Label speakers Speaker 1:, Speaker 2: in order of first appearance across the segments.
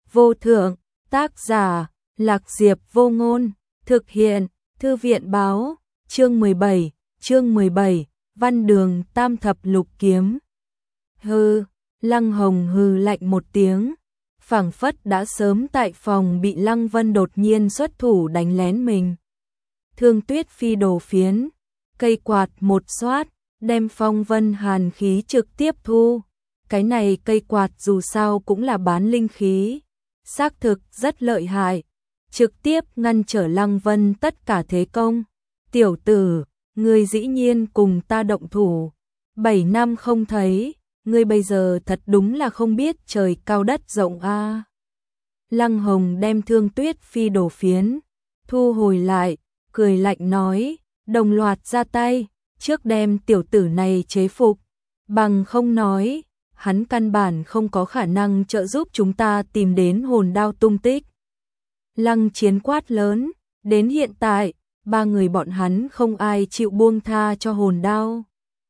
Speaker 1: vô thượng, tác giả, Lạc Diệp Vô Ngôn, thực hiện, Thư viện báo, chương 17, Văn Đường Tam Thập Lục Kiếm. Hừ, Lăng Hồng hừ lạnh một tiếng, phảng phất đã sớm tại phòng bị Lăng Vân đột nhiên xuất thủ đánh lén mình. Thương Tuyết phi đồ phiến, cây quạt một xoát, đem phong vân hàn khí trực tiếp thu. Cái này cây quạt dù sao cũng là bán linh khí, xác thực rất lợi hại, trực tiếp ngăn trở Lăng Vân tất cả thế công. Tiểu tử, ngươi dĩ nhiên cùng ta động thủ, 7 năm không thấy, ngươi bây giờ thật đúng là không biết trời cao đất rộng a. Lăng Hồng đem Thương Tuyết phi đồ phiến thu hồi lại, cười lạnh nói, đồng loạt ra tay, trước đem tiểu tử này chế phục, bằng không nói, hắn căn bản không có khả năng trợ giúp chúng ta tìm đến hồn đao tung tích. Lăng Chiến quát lớn, đến hiện tại, ba người bọn hắn không ai chịu buông tha cho hồn đao.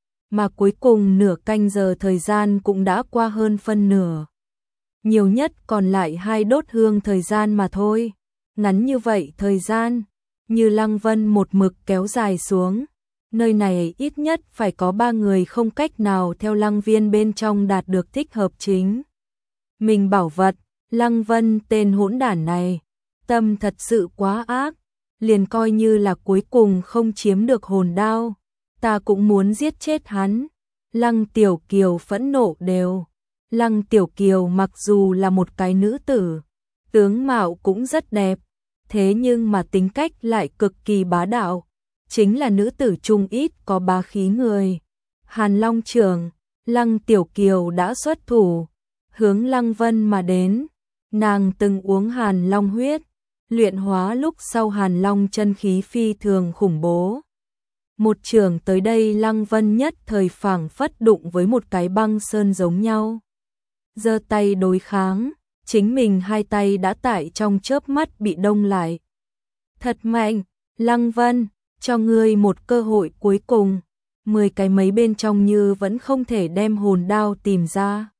Speaker 1: Mà cuối cùng nửa canh giờ thời gian cũng đã qua hơn phân nửa. Nhiều nhất còn lại 2 đốt hương thời gian mà thôi. Ngắn như vậy thời gian, như Lăng Vân một mực kéo dài xuống. Nơi này ít nhất phải có 3 người không cách nào theo Lăng Viên bên trong đạt được thích hợp chính. Mình bảo vật, Lăng Vân tên hỗn đản này, tâm thật sự quá ác, liền coi như là cuối cùng không chiếm được hồn đao, ta cũng muốn giết chết hắn. Lăng Tiểu Kiều phẫn nộ đều. Lăng Tiểu Kiều mặc dù là một cái nữ tử, tướng mạo cũng rất đẹp, thế nhưng mà tính cách lại cực kỳ bá đạo, chính là nữ tử trung ít có bá khí người. Hàn Long Trường, Lăng Tiểu Kiều đã xuất thủ, hướng Lăng Vân mà đến. Nàng từng uống Hàn Long huyết, luyện hóa lúc sau Hàn Long chân khí phi thường khủng bố. Một trường tới đây Lăng Vân nhất thời phảng phất đụng với một cái băng sơn giống nhau. Giơ tay đối kháng, chính mình 2 tay đã tại trong chớp mắt bị đông lại. Thật mạnh, Lăng Vân, cho ngươi một cơ hội cuối cùng, 10 cái mấy bên trong như vẫn không thể đem hồn đao tìm ra.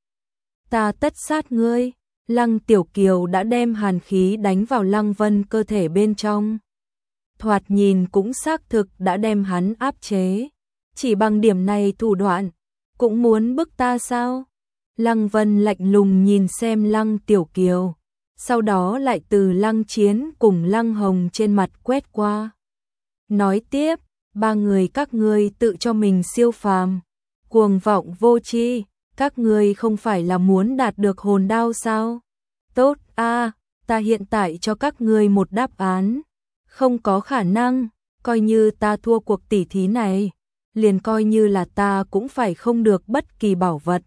Speaker 1: Ta tất sát ngươi. Lăng Tiểu Kiều đã đem hàn khí đánh vào Lăng Vân cơ thể bên trong. Thoạt nhìn cũng xác thực đã đem hắn áp chế. Chỉ bằng điểm này thủ đoạn, cũng muốn bức ta sao? Lăng Vân lạnh lùng nhìn xem Lăng Tiểu Kiều, sau đó lại từ Lăng Chiến cùng Lăng Hồng trên mặt quét qua. Nói tiếp, 3 người các ngươi tự cho mình siêu phàm, cuồng vọng vô tri, các ngươi không phải là muốn đạt được hồn đao sao? Tốt a, ta hiện tại cho các ngươi một đáp án. Không có khả năng, coi như ta thua cuộc tỉ thí này, liền coi như là ta cũng phải không được bất kỳ bảo vật.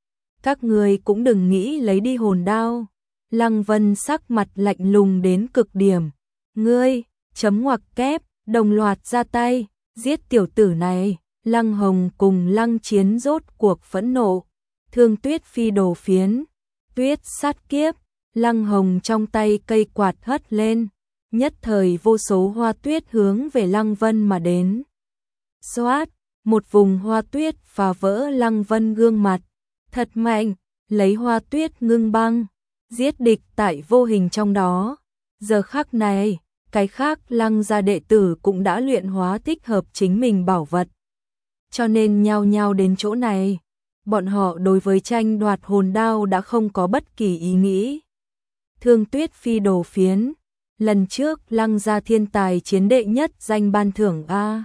Speaker 1: Các ngươi cũng đừng nghĩ lấy đi hồn đao. Lăng Vân sắc mặt lạnh lùng đến cực điểm. Ngươi, chấm ngoặc kép, đồng loạt ra tay, giết tiểu tử này. Lăng Hồng cùng Lăng Chiến rốt cuộc phẫn nộ. Thương Tuyết phi đồ phiến, tuyết sát kiếp. Lăng Hồng trong tay cây quạt hất lên, nhất thời vô số hoa tuyết hướng về Lăng Vân mà đến. Xoát, một vùng hoa tuyết phá vỡ Lăng Vân gương mặt, thật mạnh, lấy hoa tuyết ngưng băng, giết địch tại vô hình trong đó. Giờ khắc này, cái khác Lăng gia đệ tử cũng đã luyện hóa thích hợp chính mình bảo vật, cho nên nhao nhao đến chỗ này. Bọn họ đối với tranh đoạt hồn đao đã không có bất kỳ ý nghĩ. Thương Tuyết phi đồ phiến, lần trước Lăng gia thiên tài chiến đệ nhất danh ban thưởng a.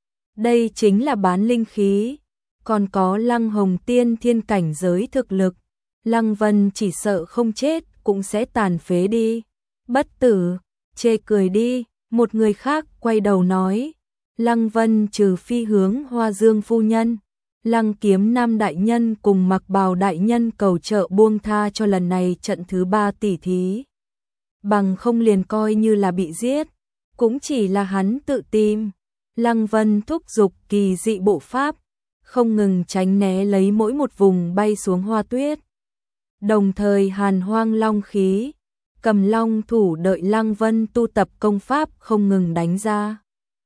Speaker 1: Đây chính là bán linh khí, còn có Lăng Hồng tiên thiên cảnh giới thực lực, Lăng Vân chỉ sợ không chết cũng sẽ tàn phế đi. Bất tử, chê cười đi. Một người khác quay đầu nói, Lăng Vân trừ phi hướng Hoa Dương phu nhân, Lăng Kiếm Nam đại nhân cùng Mặc Bào đại nhân cầu trợ buông tha cho lần này trận thứ 3 tỉ thí. Bằng không liền coi như là bị giết, cũng chỉ là hắn tự tìm. Lăng Vân thúc giục kỳ dị bộ pháp, không ngừng tránh né lấy mỗi một vùng bay xuống hoa tuyết. Đồng thời hàn hoang long khí, cầm long thủ đợi Lăng Vân tu tập công pháp không ngừng đánh ra.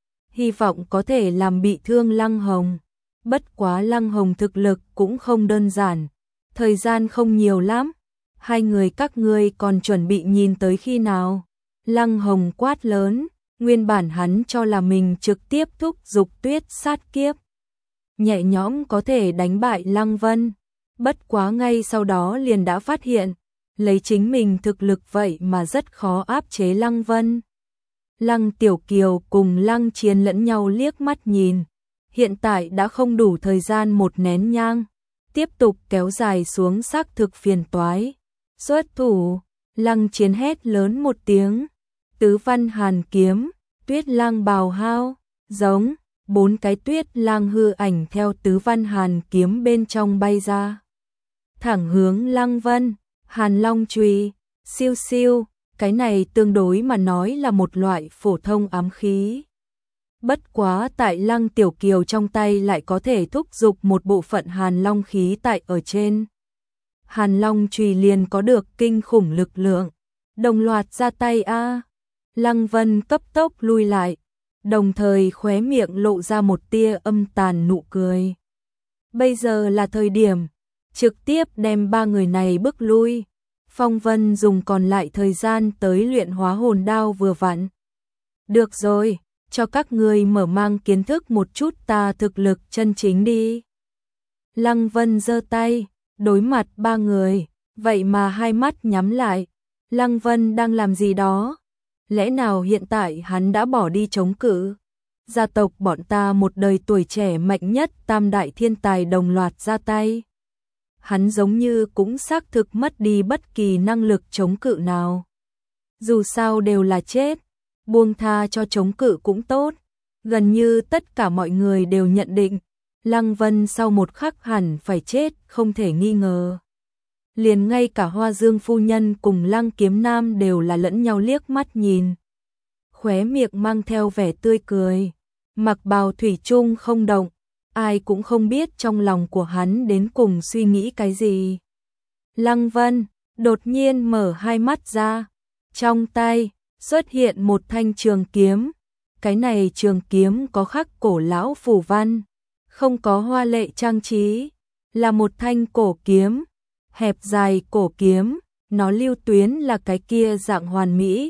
Speaker 1: Hy vọng có thể làm bị thương Lăng Hồng. Bất quá Lăng Hồng thực lực cũng không đơn giản, thời gian không nhiều lắm, Hai người các ngươi còn chuẩn bị nhìn tới khi nào? Lăng Hồng quát lớn, nguyên bản hắn cho là mình trực tiếp thúc giục Tuyết sát kiếp, nhẹ nhõm có thể đánh bại Lăng Vân. Bất quá ngay sau đó liền đã phát hiện, lấy chính mình thực lực vậy mà rất khó áp chế Lăng Vân. Lăng Tiểu Kiều cùng Lăng Chiến lẫn nhau liếc mắt nhìn, hiện tại đã không đủ thời gian một nén nhang, tiếp tục kéo dài xuống xác thực phiền toái. Xuất thủ, Lăng Chiến hét lớn một tiếng, Tứ Văn Hàn kiếm, Tuyết Lang bào hao, giống, 4 cái Tuyết Lang hư ảnh theo Tứ Văn Hàn kiếm bên trong bay ra, thẳng hướng Lăng Vân. Hàn Long chùy, siêu siêu, cái này tương đối mà nói là một loại phổ thông ám khí. Bất quá tại Lăng Tiểu Kiều trong tay lại có thể thúc giục một bộ phận Hàn Long khí tại ở trên. Hàn Long chùy liền có được kinh khủng lực lượng, đồng loạt ra tay a. Lăng Vân cấp tốc lui lại, đồng thời khóe miệng lộ ra một tia âm tàn nụ cười. Bây giờ là thời điểm trực tiếp đem 3 người này bức lui. Phong Vân dùng còn lại thời gian tới luyện hóa hồn đao vừa vặn. Được rồi, cho các ngươi mở mang kiến thức một chút ta thực lực chân chính đi. Lăng Vân giơ tay, đối mặt 3 người, vậy mà hai mắt nhắm lại. Lăng Vân đang làm gì đó? Lẽ nào hiện tại hắn đã bỏ đi chống cự? Gia tộc bọn ta một đời tuổi trẻ mạnh nhất tam đại thiên tài đồng loạt ra tay. Hắn giống như cũng xác thực mất đi bất kỳ năng lực chống cự nào. Dù sao đều là chết, buông tha cho chống cự cũng tốt. Gần như tất cả mọi người đều nhận định, Lăng Vân sau một khắc hẳn phải chết, không thể nghi ngờ. Liền ngay cả Hoa Dương phu nhân cùng Lăng Kiếm Nam đều là lẫn nhau liếc mắt nhìn. Khóe miệng mang theo vẻ tươi cười, mặc bào thủy chung không động. Ai cũng không biết trong lòng của hắn đến cùng suy nghĩ cái gì. Lăng Vân đột nhiên mở hai mắt ra, trong tay xuất hiện một thanh trường kiếm. Cái này trường kiếm có khắc cổ lão phù văn, không có hoa lệ trang trí, là một thanh cổ kiếm, hẹp dài cổ kiếm, nó lưu tuyến là cái kia dạng hoàn mỹ,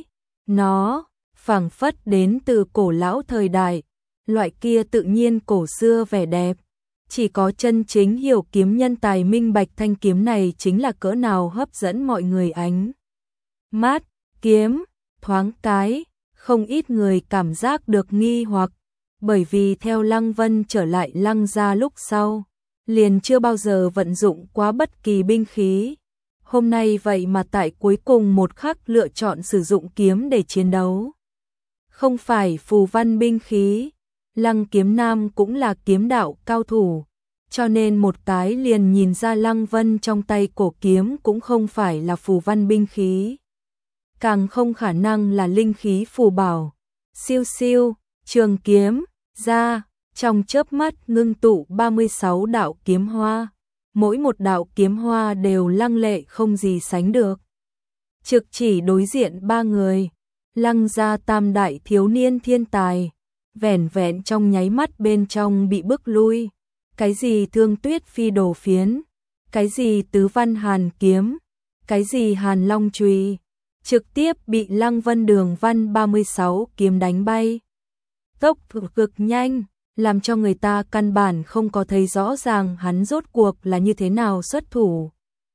Speaker 1: nó phảng phất đến từ cổ lão thời đại. Loại kia tự nhiên cổ xưa vẻ đẹp, chỉ có chân chính hiểu kiếm nhân tài minh bạch thanh kiếm này chính là cỡ nào hấp dẫn mọi người ánh mắt. Kiếm, thoáng cái, không ít người cảm giác được nghi hoặc, bởi vì theo Lăng Vân trở lại Lăng gia lúc sau, liền chưa bao giờ vận dụng quá bất kỳ binh khí. Hôm nay vậy mà tại cuối cùng một khắc lựa chọn sử dụng kiếm để chiến đấu. Không phải phù văn binh khí. Lăng Kiếm Nam cũng là kiếm đạo cao thủ, cho nên một cái liền nhìn ra Lăng Vân trong tay cổ kiếm cũng không phải là phù văn binh khí, càng không khả năng là linh khí phù bảo. Siêu siêu, trường kiếm ra, trong chớp mắt ngưng tụ 36 đạo kiếm hoa, mỗi một đạo kiếm hoa đều lăng lệ không gì sánh được. Trực chỉ đối diện 3 người, Lăng gia tam đại thiếu niên thiên tài. Vẻn vẹn trong nháy mắt bên trong bị bức lui. Cái gì Thương Tuyết phi đồ phiến, cái gì Tứ Văn Hàn kiếm, cái gì Hàn Long chùy, trực tiếp bị Lăng Vân Đường Văn 36 kiếm đánh bay. Tốc độ cực nhanh, làm cho người ta căn bản không có thấy rõ ràng hắn rốt cuộc là như thế nào xuất thủ.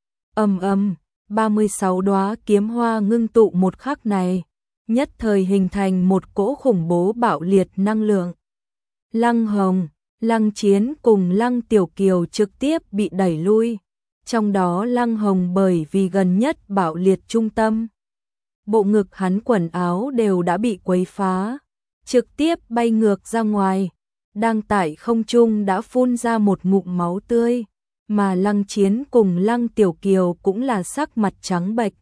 Speaker 1: Ầm ầm, 36 đóa kiếm hoa ngưng tụ một khắc này, nhất thời hình thành một cỗ khủng bố bạo liệt năng lượng. Lăng Hồng, Lăng Chiến cùng Lăng Tiểu Kiều trực tiếp bị đẩy lui, trong đó Lăng Hồng bởi vì gần nhất bạo liệt trung tâm. Bộ ngực hắn quần áo đều đã bị quấy phá, trực tiếp bay ngược ra ngoài, đang tại không trung đã phun ra một ngụm máu tươi, mà Lăng Chiến cùng Lăng Tiểu Kiều cũng là sắc mặt trắng bệch.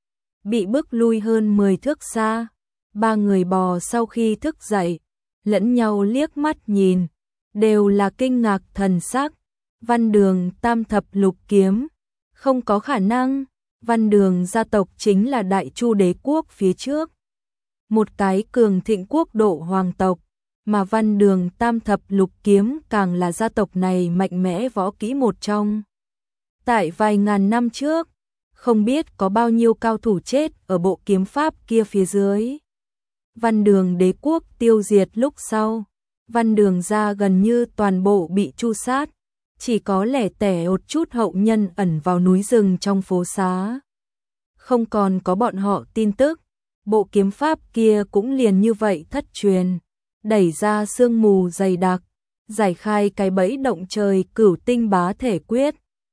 Speaker 1: Bị bức lui hơn 10 thước xa, 3 người bò sau khi thức dậy, lẫn nhau liếc mắt nhìn, đều là kinh ngạc thần sắc. Văn Đường tam thập lục kiếm, không có khả năng, Văn Đường gia tộc chính là Đại Chu đế quốc phía trước, một cái cường thịnh quốc độ hoàng tộc, mà Văn Đường tam thập lục kiếm càng là gia tộc này mạnh mẽ võ kỹ một trong. Tại vài ngàn năm trước, không biết có bao nhiêu cao thủ chết ở bộ kiếm pháp kia phía dưới. Văn Đường đế quốc tiêu diệt lúc sau, Văn Đường gia gần như toàn bộ bị tru sát, chỉ có lẻ tẻ một chút hậu nhân ẩn vào núi rừng trong phố xá. Không còn có bọn họ tin tức, bộ kiếm pháp kia cũng liền như vậy thất truyền, đẩy ra sương mù dày đặc, giải khai cái bẫy động trời Cửu Tinh Bá Thể Quyết.